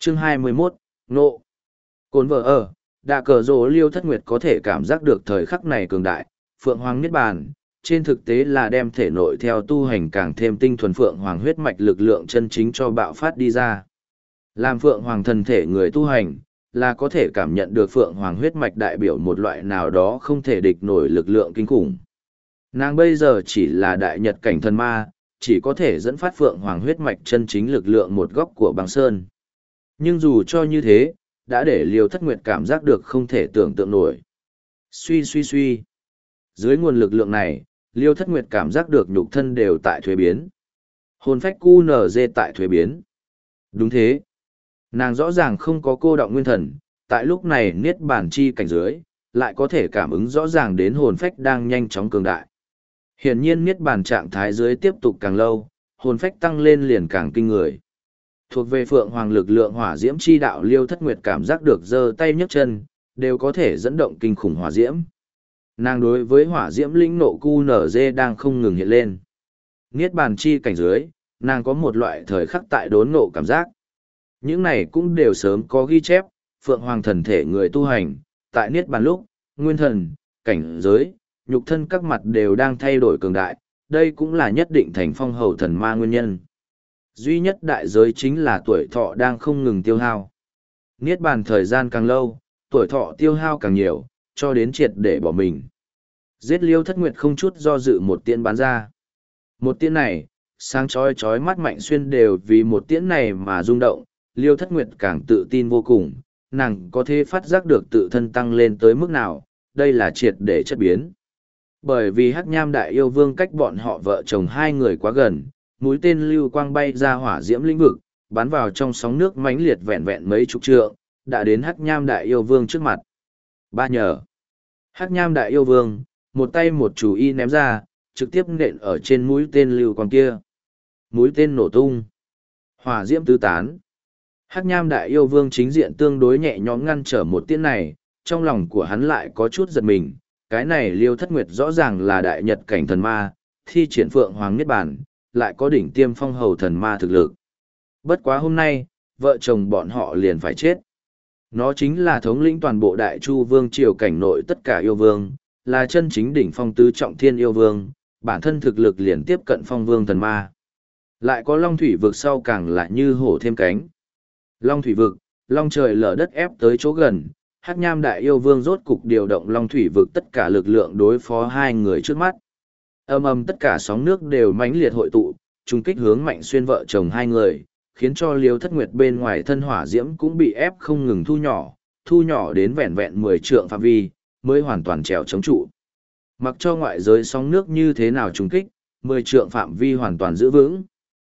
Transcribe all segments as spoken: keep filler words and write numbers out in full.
Chương hai mươi mốt, Nộ. Cồn vợ ở, đạ cờ rồ Liêu Thất Nguyệt có thể cảm giác được thời khắc này cường đại, Phượng Hoàng Niết Bàn, trên thực tế là đem thể nội theo tu hành càng thêm tinh thuần Phượng Hoàng huyết mạch lực lượng chân chính cho bạo phát đi ra. Làm Phượng Hoàng thần thể người tu hành, là có thể cảm nhận được Phượng Hoàng huyết mạch đại biểu một loại nào đó không thể địch nổi lực lượng kinh khủng. Nàng bây giờ chỉ là đại nhật cảnh thần ma, chỉ có thể dẫn phát Phượng Hoàng huyết mạch chân chính lực lượng một góc của băng sơn. Nhưng dù cho như thế, đã để Liêu Thất Nguyệt cảm giác được không thể tưởng tượng nổi. Suy suy suy. Dưới nguồn lực lượng này, Liêu Thất Nguyệt cảm giác được nhục thân đều tại thuế biến. Hồn phách cu nở dê tại thuế biến. Đúng thế. Nàng rõ ràng không có cô động nguyên thần, tại lúc này niết bàn chi cảnh dưới, lại có thể cảm ứng rõ ràng đến hồn phách đang nhanh chóng cường đại. Hiển nhiên niết bàn trạng thái dưới tiếp tục càng lâu, hồn phách tăng lên liền càng kinh người. Thuộc về Phượng Hoàng lực lượng hỏa diễm chi đạo Liêu Thất Nguyệt cảm giác được giơ tay nhấc chân, đều có thể dẫn động kinh khủng hỏa diễm. Nàng đối với hỏa diễm lĩnh nộ cu nở dê đang không ngừng hiện lên. Niết bàn chi cảnh dưới, nàng có một loại thời khắc tại đốn ngộ cảm giác. Những này cũng đều sớm có ghi chép, Phượng Hoàng thần thể người tu hành, tại Niết bàn lúc, nguyên thần, cảnh giới, nhục thân các mặt đều đang thay đổi cường đại, đây cũng là nhất định thành phong hầu thần ma nguyên nhân. Duy nhất đại giới chính là tuổi thọ đang không ngừng tiêu hao. Niết bàn thời gian càng lâu, tuổi thọ tiêu hao càng nhiều, cho đến triệt để bỏ mình. Giết Liêu Thất Nguyệt không chút do dự một tiễn bắn ra. Một tiễn này, sáng chói chói mắt Mạnh Xuyên đều vì một tiễn này mà rung động, Liêu Thất Nguyệt càng tự tin vô cùng, nàng có thể phát giác được tự thân tăng lên tới mức nào, đây là triệt để chất biến. Bởi vì Hắc Nham Đại Yêu Vương cách bọn họ vợ chồng hai người quá gần, mũi tên lưu quang bay ra hỏa diễm lĩnh vực, bắn vào trong sóng nước mãnh liệt vẹn vẹn mấy chục trượng, đã đến Hắc Nham Đại Yêu Vương trước mặt. Ba nhờ. Hắc Nham Đại Yêu Vương, một tay một chủ y ném ra, trực tiếp nện ở trên mũi tên lưu quang kia. Mũi tên nổ tung. Hỏa diễm tứ tán. Hắc Nham Đại Yêu Vương chính diện tương đối nhẹ nhõm ngăn trở một tiễn này, trong lòng của hắn lại có chút giật mình. Cái này Liêu Thất Nguyệt rõ ràng là đại nhật cảnh thần ma, thi triển Phượng Hoàng Niết Bàn, lại có đỉnh tiêm phong hầu thần ma thực lực. Bất quá hôm nay, vợ chồng bọn họ liền phải chết. Nó chính là thống lĩnh toàn bộ Đại Chu Vương triều cảnh nội tất cả yêu vương, là chân chính đỉnh phong tứ trọng thiên yêu vương, bản thân thực lực liền tiếp cận phong vương thần ma. Lại có Long Thủy vực sau càng lại như hổ thêm cánh. Long Thủy vực, long trời lở đất ép tới chỗ gần, Hắc Nham Đại Yêu Vương rốt cục điều động Long Thủy vực tất cả lực lượng đối phó hai người trước mắt. Âm âm tất cả sóng nước đều mãnh liệt hội tụ, trùng kích hướng Mạnh Xuyên vợ chồng hai người, khiến cho Liêu Thất Nguyệt bên ngoài thân hỏa diễm cũng bị ép không ngừng thu nhỏ, thu nhỏ đến vẹn vẹn mười trượng phạm vi, mới hoàn toàn trèo chống trụ. Mặc cho ngoại giới sóng nước như thế nào trùng kích, mười trượng phạm vi hoàn toàn giữ vững.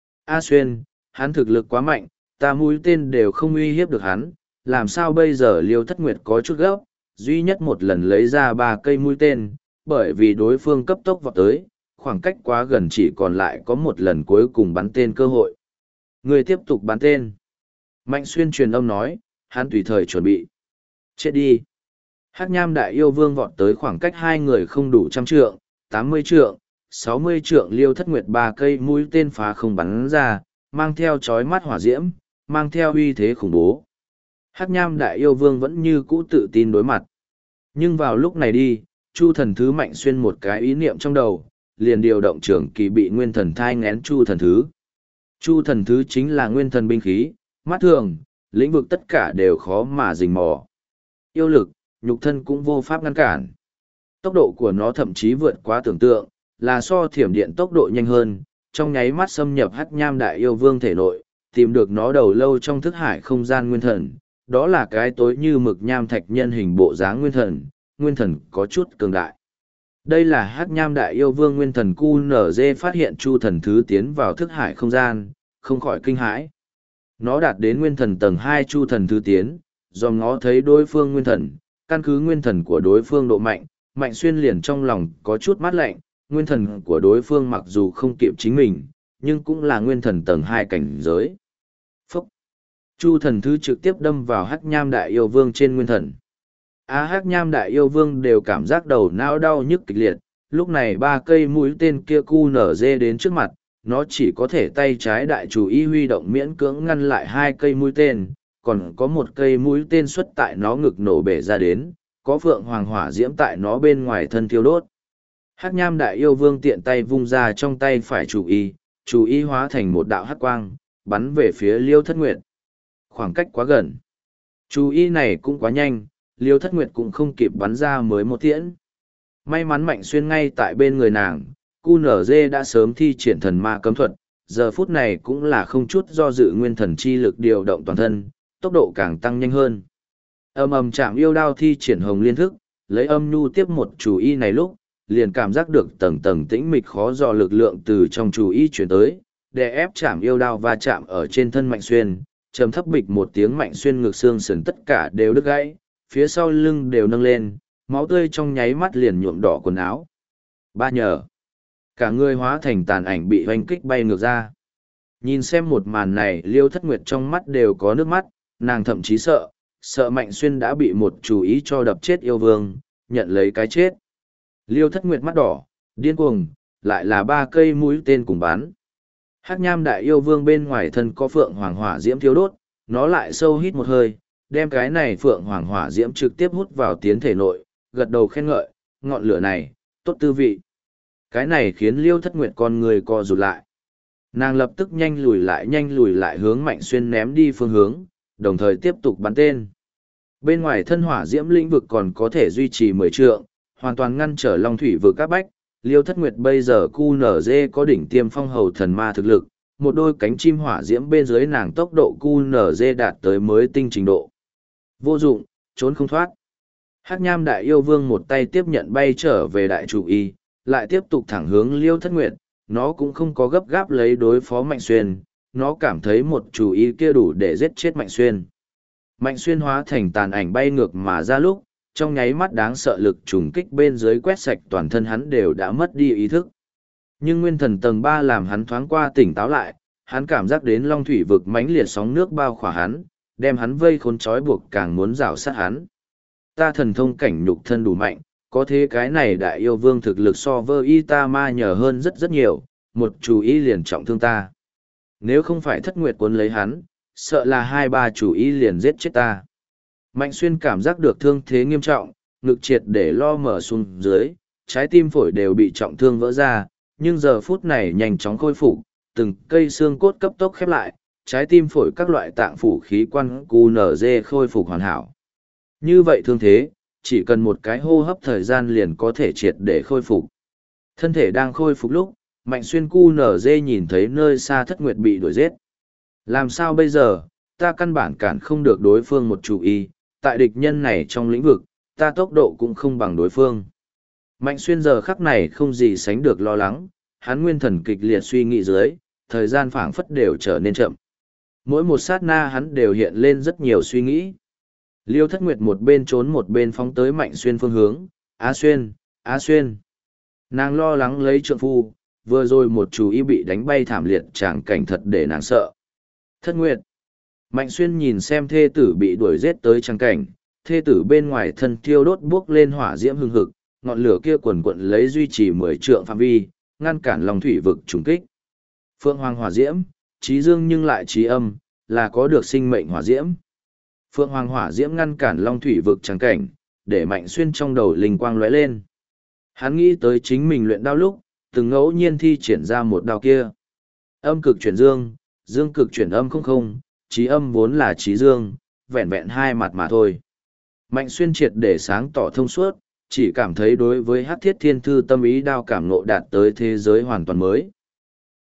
A Xuyên, hắn thực lực quá mạnh, ta mũi tên đều không uy hiếp được hắn, làm sao bây giờ Liêu Thất Nguyệt có chút gấp, duy nhất một lần lấy ra ba cây mũi tên, bởi vì đối phương cấp tốc vọt tới, khoảng cách quá gần chỉ còn lại có một lần cuối cùng bắn tên cơ hội. Người tiếp tục bắn tên. Mạnh Xuyên truyền âm nói, hắn tùy thời chuẩn bị. Chết đi. Hắc Nham Đại Yêu Vương vọt tới khoảng cách hai người không đủ trăm trượng, tám mươi trượng, sáu mươi trượng Liêu Thất Nguyệt ba cây mũi tên phá không bắn ra, mang theo chói mắt hỏa diễm, mang theo uy thế khủng bố. Hắc Nham Đại Yêu Vương vẫn như cũ tự tin đối mặt. Nhưng vào lúc này đi, Chu Thần Thứ Mạnh Xuyên một cái ý niệm trong đầu, liền điều động trưởng kỳ bị nguyên thần thai ngén Chu Thần Thứ. Chu Thần Thứ chính là nguyên thần binh khí, mắt thường, lĩnh vực tất cả đều khó mà rình mò. Yêu lực, nhục thân cũng vô pháp ngăn cản. Tốc độ của nó thậm chí vượt quá tưởng tượng, là so thiểm điện tốc độ nhanh hơn, trong nháy mắt xâm nhập Hắc Nham Đại Yêu Vương thể nội, tìm được nó đầu lâu trong thức hải không gian nguyên thần, đó là cái tối như mực nham thạch nhân hình bộ dáng nguyên thần, nguyên thần có chút cường đại. Đây là Hắc Nham Đại Yêu Vương nguyên thần cu nở dê phát hiện Chu Thần Thứ tiến vào thức hải không gian, không khỏi kinh hãi. Nó đạt đến nguyên thần tầng hai Chu Thần Thứ tiến, do ngó thấy đối phương nguyên thần, căn cứ nguyên thần của đối phương độ mạnh, Mạnh Xuyên liền trong lòng có chút mát lạnh, nguyên thần của đối phương mặc dù không kịp chính mình, nhưng cũng là nguyên thần tầng hai cảnh giới. Phúc! Chu Thần Thứ trực tiếp đâm vào Hắc Nham Đại Yêu Vương trên nguyên thần. Á Hắc Nham Đại Yêu Vương đều cảm giác đầu não đau nhức kịch liệt, lúc này ba cây mũi tên kia cu nở dê đến trước mặt, nó chỉ có thể tay trái đại chủ y huy động miễn cưỡng ngăn lại hai cây mũi tên, còn có một cây mũi tên xuất tại nó ngực nổ bể ra đến, có phượng hoàng hỏa diễm tại nó bên ngoài thân thiêu đốt. Hắc nham đại yêu vương tiện tay vung ra trong tay phải chủ y, chủ y hóa thành một đạo hắc quang, bắn về phía Liêu Thất Nguyệt. Khoảng cách quá gần. Chủ y này cũng quá nhanh, Liêu Thất Nguyệt cũng không kịp bắn ra mới một tiễn. May mắn Mạnh Xuyên ngay tại bên người nàng, cu nở dê đã sớm thi triển thần ma cấm thuật, giờ phút này cũng là không chút do dự nguyên thần chi lực điều động toàn thân, tốc độ càng tăng nhanh hơn. Âm ầm chạm yêu đao thi triển hồng liên thức, lấy âm nhu tiếp một chủ y này lúc, liền cảm giác được tầng tầng tĩnh mịch khó dò lực lượng từ trong chủ y chuyển tới, để ép chạm yêu đao va chạm ở trên thân Mạnh Xuyên, trầm thấp bịch một tiếng Mạnh Xuyên ngực xương sườn tất cả đều đứt gãy, phía sau lưng đều nâng lên, máu tươi trong nháy mắt liền nhuộm đỏ quần áo. Ba nhờ. Cả người hóa thành tàn ảnh bị hoanh kích bay ngược ra. Nhìn xem một màn này, Liêu Thất Nguyệt trong mắt đều có nước mắt, nàng thậm chí sợ, sợ Mạnh Xuyên đã bị một chủ ý cho đập chết yêu vương, nhận lấy cái chết. Liêu Thất Nguyệt mắt đỏ, điên cuồng, lại là ba cây mũi tên cùng bắn. Hắc nham đại yêu vương bên ngoài thân có phượng hoàng hỏa diễm thiêu đốt, nó lại sâu hít một hơi, đem cái này phượng hoàng hỏa diễm trực tiếp hút vào tiến thể nội, gật đầu khen ngợi, ngọn lửa này, tốt tư vị. Cái này khiến Liêu Thất Nguyệt con người co rụt lại. Nàng lập tức nhanh lùi lại nhanh lùi lại hướng Mạnh Xuyên ném đi phương hướng, đồng thời tiếp tục bắn tên. Bên ngoài thân hỏa diễm lĩnh vực còn có thể duy trì mười trượng, hoàn toàn ngăn trở Long Thủy vực các bách. Liêu Thất Nguyệt bây giờ cu nở dê có đỉnh tiêm phong hầu thần ma thực lực, một đôi cánh chim hỏa diễm bên dưới nàng tốc độ cu nở dê đạt tới mới tinh trình độ. Vô dụng, trốn không thoát. Hắc nham đại yêu vương một tay tiếp nhận bay trở về đại chủ y, lại tiếp tục thẳng hướng Liêu Thất Nguyệt, nó cũng không có gấp gáp lấy đối phó Mạnh Xuyên, nó cảm thấy một chủ ý kia đủ để giết chết Mạnh Xuyên. Mạnh Xuyên hóa thành tàn ảnh bay ngược mà ra lúc, trong nháy mắt đáng sợ lực trùng kích bên dưới quét sạch toàn thân hắn đều đã mất đi ý thức. Nhưng nguyên thần tầng ba làm hắn thoáng qua tỉnh táo lại, hắn cảm giác đến Long Thủy vực mãnh liệt sóng nước bao khỏa hắn, đem hắn vây khốn trói buộc càng muốn rào sát hắn. Ta thần thông cảnh nhục thân đủ mạnh, có thế cái này đại yêu vương thực lực so với y ta ma nhờ hơn rất rất nhiều, một chủ ý liền trọng thương ta. Nếu không phải Thất Nguyệt cuốn lấy hắn, sợ là hai ba chủ ý liền giết chết ta. Mạnh Xuyên cảm giác được thương thế nghiêm trọng, ngực triệt để lo mở xuống dưới, trái tim phổi đều bị trọng thương vỡ ra, nhưng giờ phút này nhanh chóng khôi phục, từng cây xương cốt cấp tốc khép lại, trái tim phổi các loại tạng phủ khí quan cu nở dê khôi phục hoàn hảo. Như vậy thương thế, chỉ cần một cái hô hấp thời gian liền có thể triệt để khôi phục. Thân thể đang khôi phục lúc, Mạnh Xuyên cu nở dê nhìn thấy nơi xa Thất Nguyệt bị đuổi giết. Làm sao bây giờ, ta căn bản cản không được đối phương một chủ ý, tại địch nhân này trong lĩnh vực, ta tốc độ cũng không bằng đối phương. Mạnh Xuyên giờ khắc này không gì sánh được lo lắng, hắn nguyên thần kịch liệt suy nghĩ dưới, thời gian phảng phất đều trở nên chậm. Mỗi một sát na hắn đều hiện lên rất nhiều suy nghĩ. Liêu Thất Nguyệt một bên trốn một bên phóng tới Mạnh Xuyên phương hướng, Á Xuyên, Á Xuyên. Nàng lo lắng lấy trượng phu, vừa rồi một chú ý bị đánh bay thảm liệt chẳng cảnh thật để nàng sợ. Thất Nguyệt. Mạnh Xuyên nhìn xem thê tử bị đuổi giết tới trang cảnh, thê tử bên ngoài thân thiêu đốt buốc lên hỏa diễm hừng hực, ngọn lửa kia quần quận lấy duy trì mười trượng phạm vi, ngăn cản Long Thủy vực trùng kích. Phượng Hoàng hỏa diễm, trí dương nhưng lại trí âm, là có được sinh mệnh hỏa diễm. Phượng Hoàng hỏa diễm ngăn cản Long Thủy vực trắng cảnh, để Mạnh Xuyên trong đầu linh quang lóe lên. Hắn nghĩ tới chính mình luyện đao lúc, từng ngẫu nhiên thi triển ra một đao kia. Âm cực chuyển dương, dương cực chuyển âm không không, trí âm vốn là trí dương, vẹn vẹn hai mặt mà thôi. Mạnh Xuyên triệt để sáng tỏ thông suốt, chỉ cảm thấy đối với Hắc Thiết Thiên Thư tâm ý đao cảm ngộ đạt tới thế giới hoàn toàn mới.